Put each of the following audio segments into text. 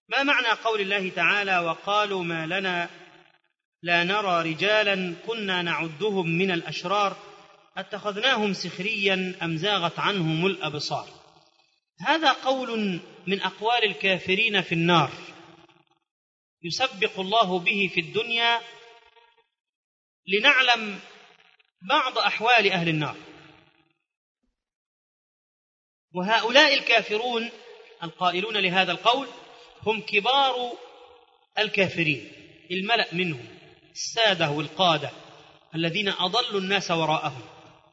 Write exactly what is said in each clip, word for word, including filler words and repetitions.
ما معنى قول الله تعالى وقالوا ما لنا لا نرى رجالا كنا نعدهم من الأشرار اتخذناهم سخريا أم زاغت عنهم الأبصار؟ هذا قول من أقوال الكافرين في النار يسبق الله به في الدنيا لنعلم بعض أحوال أهل النار. وهؤلاء الكافرون القائلون لهذا القول هم كبار الكافرين، الملأ منهم، السادة والقادة الذين أضلوا الناس وراءهم،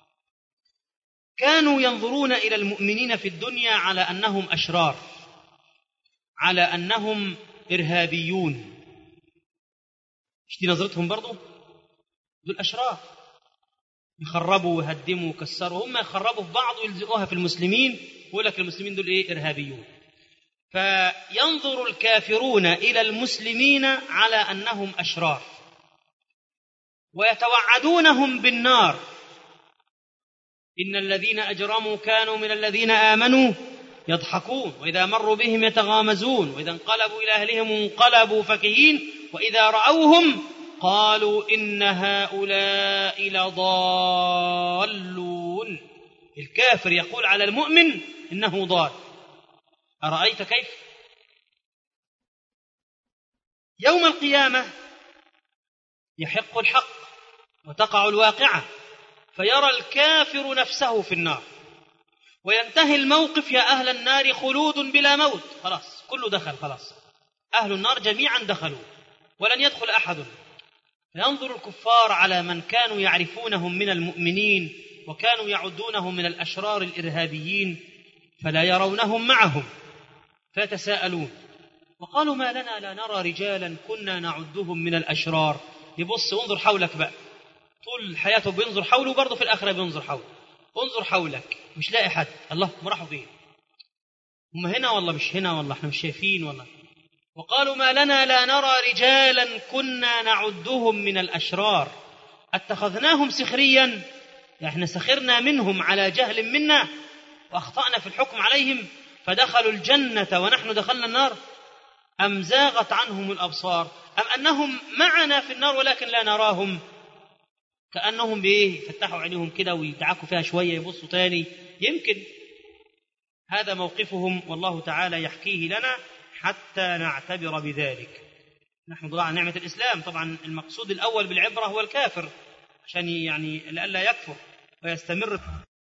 كانوا ينظرون إلى المؤمنين في الدنيا على أنهم أشرار، على أنهم إرهابيون. مش دي نظرتهم برضو؟ دول أشرار، يخربوا ويهدموا ويكسروا، هم يخربوا في بعض ويلزقوها في المسلمين ويقول لك المسلمين دول إيه؟ إرهابيون. فينظر الكافرون إلى المسلمين على أنهم أشرار ويتوعدونهم بالنار. إن الذين أجرموا كانوا من الذين آمنوا يضحكون وإذا مروا بهم يتغامزون وإذا انقلبوا إلى أهلهم انقلبوا فكهين وإذا رأوهم قالوا إن هؤلاء لضالون. الكافر يقول على المؤمن إنه ضال. أرأيت كيف؟ يوم القيامة يحق الحق وتقع الواقعة، فيرى الكافر نفسه في النار وينتهي الموقف. يا أهل النار خلود بلا موت، خلاص كله دخل، خلاص أهل النار جميعا دخلوا ولن يدخل أحد. فينظر الكفار على من كانوا يعرفونهم من المؤمنين وكانوا يعدونهم من الأشرار الإرهابيين فلا يرونهم معهم، فيتساءلون وقالوا ما لنا لا نرى رجالا كنا نعدهم من الأشرار. يبص وانظر حولك بقى، طول حياته بينظر حوله وبرضه في الآخرة بينظر حوله. انظر حولك مش لاقي حد، الله راحوا فين؟ هم هنا والله مش هنا، والله احنا مش شايفين والله. وقالوا ما لنا لا نرى رجالا كنا نعدهم من الأشرار اتخذناهم سخريا، احنا سخرنا منهم على جهل منا وأخطأنا في الحكم عليهم فدخلوا الجنة ونحن دخلنا النار، أم زاغت عنهم الأبصار، أم أنهم معنا في النار ولكن لا نراهم، كأنهم بإيه فتحوا عينيهم كده ويدعكوا فيها شوية يبصوا تاني، يمكن هذا موقفهم والله تعالى يحكيه لنا حتى نعتبر بذلك. نحن ضاع نعمة الإسلام، طبعا المقصود الأول بالعبرة هو الكافر عشان يعني لئلا يكفر ويستمر